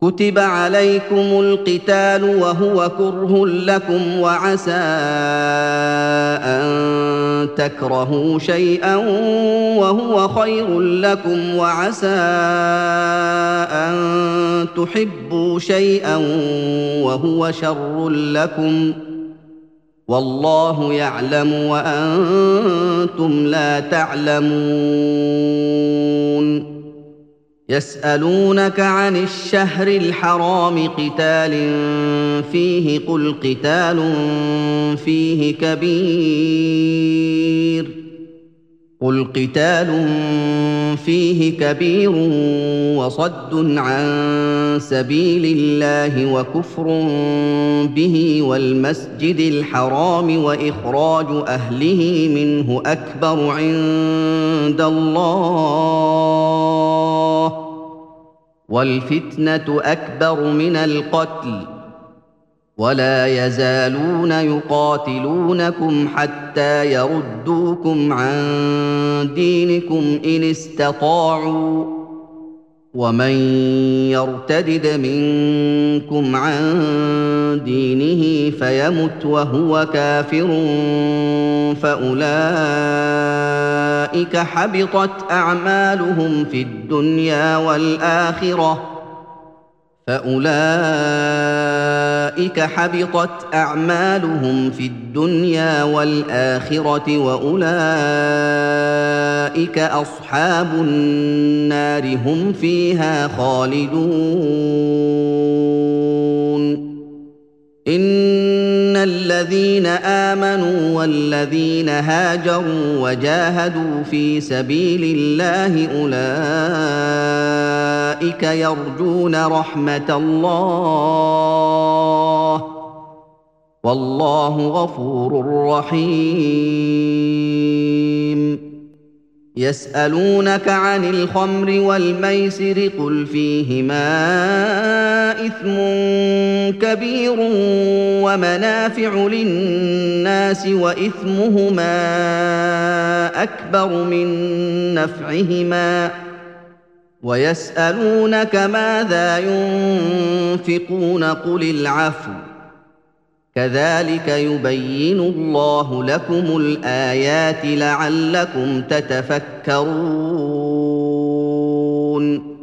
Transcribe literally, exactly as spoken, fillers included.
كتب عليكم القتال وهو كره لكم وعسى أن تكرهوا شيئا وهو خير لكم وعسى أن تحبوا شيئا وهو شر لكم والله يعلم وأنتم لا تعلمون يسألونك عن الشهر الحرام قتال فيه قل قتال فيه كبير قل قتال فيه كبير وصد عن سبيل الله وكفر به والمسجد الحرام وإخراج أهله منه أكبر عند الله والفتنة أكبر من القتل ولا يزالون يقاتلونكم حتى يردوكم عن دينكم إن استطاعوا ومن يرتدد منكم عن دينه فيمت وهو كافر فأولئك حبطت أعمالهم في الدنيا والآخرة فأولئك حبطت أعمالهم في الدنيا والآخرة وأولئك أصحاب النار هم فيها خالدون إن الذين آمنوا والذين هاجروا وجاهدوا في سبيل الله أولئك يرجون رحمة الله والله غفور رحيم يسألونك عن الخمر والميسر قل فيهما إثم كبير ومنافع للناس وإثمهما أكبر من نفعهما ويسألونك ماذا ينفقون قل العفو كذلك يبين الله لكم الآيات لعلكم تتفكرون